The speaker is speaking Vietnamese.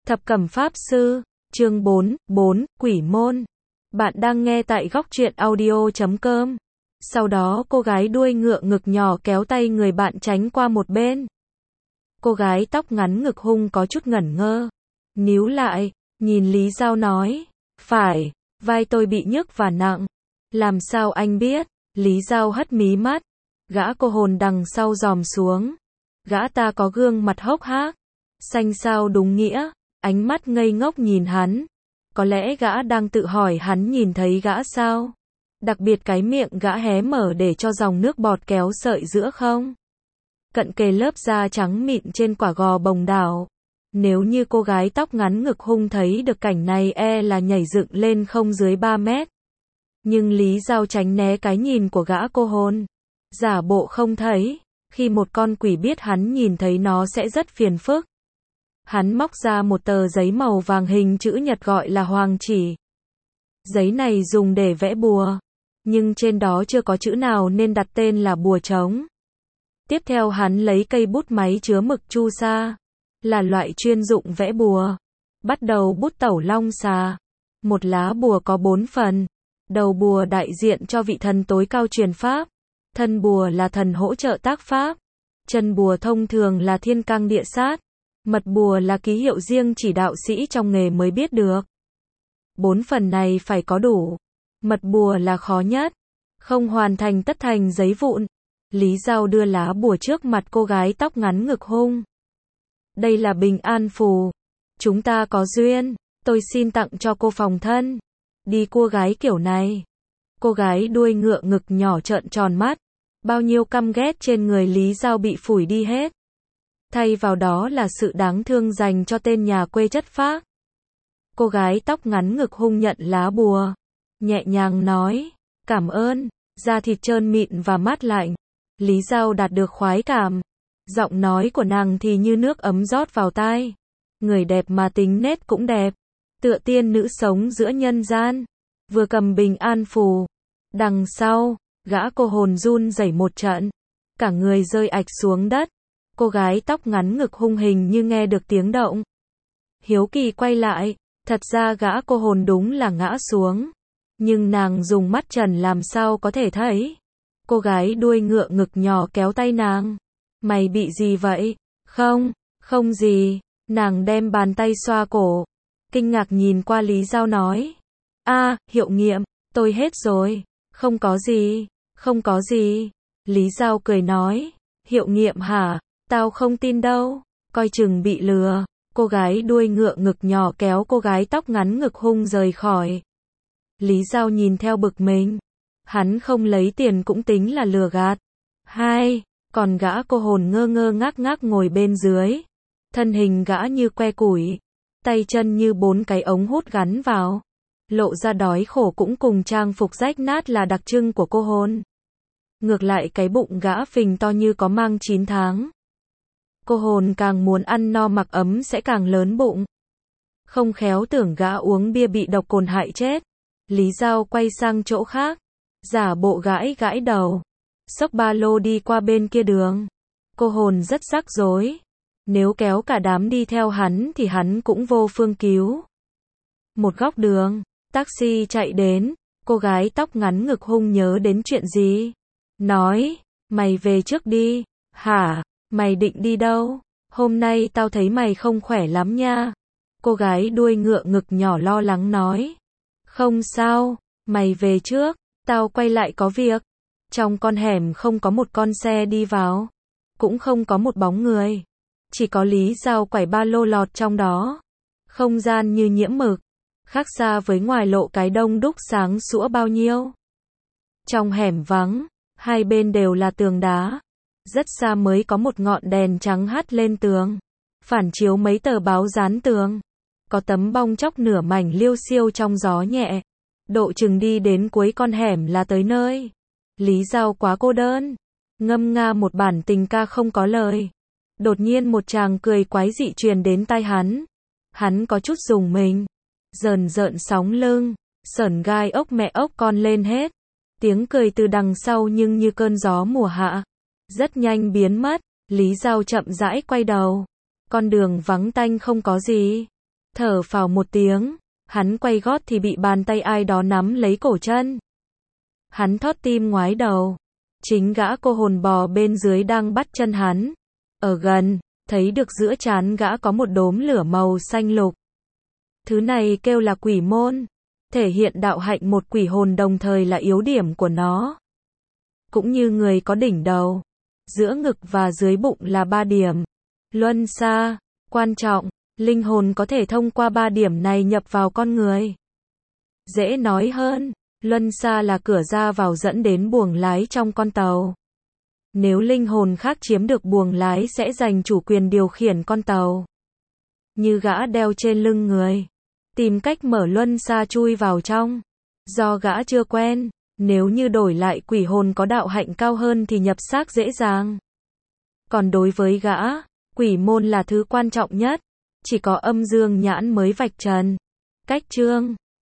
Thập Cẩm Pháp Sư, chương 4, Quỷ Môn. Bạn đang nghe tại góc truyện audio.com. Sau đó cô gái đuôi ngựa ngực nhỏ kéo tay người bạn tránh qua một bên. Cô gái tóc ngắn ngực hung có chút ngẩn ngơ. Níu lại, nhìn Lý Giao nói. Phải, vai tôi bị nhức và nặng. Làm sao anh biết? Lý Giao hất mí mắt. Gã cô hồn đằng sau dòm xuống. Gã ta có gương mặt hốc hác. Xanh xao đúng nghĩa. Ánh mắt ngây ngốc nhìn hắn. Có lẽ gã đang tự hỏi hắn nhìn thấy gã sao? Đặc biệt cái miệng gã hé mở để cho dòng nước bọt kéo sợi giữa không? Cận kề lớp da trắng mịn trên quả gò bồng đảo. Nếu như cô gái tóc ngắn ngực hung thấy được cảnh này là nhảy dựng lên không dưới 3 mét. Nhưng Lý Giao tránh né cái nhìn của gã cô hồn. Giả bộ không thấy. Khi một con quỷ biết hắn nhìn thấy nó sẽ rất phiền phức. Hắn móc ra một tờ giấy màu vàng hình chữ nhật gọi là hoàng chỉ. Giấy này dùng để vẽ bùa. Nhưng trên đó chưa có chữ nào nên đặt tên là bùa trống. Tiếp theo hắn lấy cây bút máy chứa mực chu sa. Là loại chuyên dụng vẽ bùa. Bắt đầu bút tẩu long xà. Một lá bùa có 4 phần. Đầu bùa đại diện cho vị thần tối cao truyền pháp. Thân bùa là thần hỗ trợ tác pháp. Chân bùa thông thường là thiên cang địa sát. Mật bùa là ký hiệu riêng chỉ đạo sĩ trong nghề mới biết được. 4 phần này phải có đủ. Mật bùa là khó nhất. Không hoàn thành tất thành giấy vụn. Lý Giao đưa lá bùa trước mặt cô gái tóc ngắn ngực hung. Đây là bình an phù. Chúng ta có duyên. Tôi xin tặng cho cô phòng thân. Đi cô gái kiểu này. Cô gái đuôi ngựa ngực nhỏ trợn tròn mắt. Bao nhiêu căm ghét trên người Lý Giao bị phủi đi hết. Thay vào đó là sự đáng thương dành cho tên nhà quê chất phác. Cô gái tóc ngắn ngực hung nhận lá bùa. Nhẹ nhàng nói. Cảm ơn. Da thịt trơn mịn và mát lạnh. Lý Giao đạt được khoái cảm. Giọng nói của nàng thì như nước ấm rót vào tai. Người đẹp mà tính nết cũng đẹp. Tựa tiên nữ sống giữa nhân gian. Vừa cầm bình an phù. Đằng sau, gã cô hồn run rẩy một trận. Cả người rơi ạch xuống đất. Cô gái tóc ngắn ngực hung hình như nghe được tiếng động. Hiếu kỳ quay lại, thật ra gã cô hồn đúng là ngã xuống. Nhưng nàng dùng mắt trần làm sao có thể thấy. Cô gái đuôi ngựa ngực nhỏ kéo tay nàng. Mày bị gì vậy? Không gì. Nàng đem bàn tay xoa cổ. Kinh ngạc nhìn qua Lý Giao nói. Hiệu nghiệm, tôi hết rồi. Không có gì. Lý Giao cười nói. Hiệu nghiệm hả? Tao không tin đâu, coi chừng bị lừa. Cô gái đuôi ngựa ngực nhỏ kéo cô gái tóc ngắn ngực hung rời khỏi. Lý Giao nhìn theo bực mình. Hắn không lấy tiền cũng tính là lừa gạt. Còn gã cô hồn ngơ ngơ ngác ngác ngồi bên dưới. Thân hình gã như que củi. Tay chân như 4 cái ống hút gắn vào. Lộ ra đói khổ cũng cùng trang phục rách nát là đặc trưng của cô hồn. Ngược lại cái bụng gã phình to như có mang 9 tháng. Cô hồn càng muốn ăn no mặc ấm sẽ càng lớn bụng. Không khéo tưởng gã uống bia bị độc cồn hại chết. Lý Giao quay sang chỗ khác. Giả bộ gãi đầu. Xốc ba lô đi qua bên kia đường. Cô hồn rất rắc rối. Nếu kéo cả đám đi theo hắn thì hắn cũng vô phương cứu. Một góc đường, taxi chạy đến. Cô gái tóc ngắn ngực hung nhớ đến chuyện gì? Nói, mày về trước đi. Hả? Mày định đi đâu? Hôm nay tao thấy mày không khỏe lắm nha. Cô gái đuôi ngựa ngực nhỏ lo lắng nói. Không sao, mày về trước, tao quay lại có việc. Trong con hẻm không có một con xe đi vào. Cũng không có một bóng người. Chỉ có Lý Giao quẩy ba lô lọt trong đó. Không gian như nhiễm mực. Khác xa với ngoài lộ cái đông đúc sáng sủa bao nhiêu. Trong hẻm vắng, hai bên đều là tường đá. Rất xa mới có một ngọn đèn trắng hắt lên tường. Phản chiếu mấy tờ báo dán tường. Có tấm bong chóc nửa mảnh liêu xiêu trong gió nhẹ. Độ chừng đi đến cuối con hẻm là tới nơi. Lý Giao quá cô đơn. Ngâm nga một bản tình ca không có lời. Đột nhiên một tràng cười quái dị truyền đến tai hắn. Hắn có chút rùng mình. Rờn rợn sóng lưng. Sởn gai ốc mẹ ốc con lên hết. Tiếng cười từ đằng sau nhưng như cơn gió mùa hạ. Rất nhanh biến mất. Lý Giao chậm rãi quay đầu. Con đường vắng tanh không có gì. Thở phào một tiếng, hắn quay gót thì bị bàn tay ai đó nắm lấy cổ chân. Hắn thót tim ngoái đầu. Chính gã cô hồn bò bên dưới đang bắt chân hắn. Ở gần, thấy được giữa trán gã có một đốm lửa màu xanh lục. Thứ này kêu là quỷ môn, thể hiện đạo hạnh một quỷ hồn đồng thời là yếu điểm của nó. Cũng như người có đỉnh đầu, giữa ngực và dưới bụng là 3 điểm. Luân xa, quan trọng, linh hồn có thể thông qua 3 điểm này nhập vào con người. Dễ nói hơn, luân xa là cửa ra vào dẫn đến buồng lái trong con tàu. Nếu linh hồn khác chiếm được buồng lái sẽ giành chủ quyền điều khiển con tàu. Như gã đeo trên lưng người, tìm cách mở luân xa chui vào trong. Do gã chưa quen, nếu như đổi lại quỷ hồn có đạo hạnh cao hơn thì nhập xác dễ dàng. Còn đối với gã, quỷ môn là thứ quan trọng nhất, chỉ có âm dương nhãn mới vạch trần. Cách chương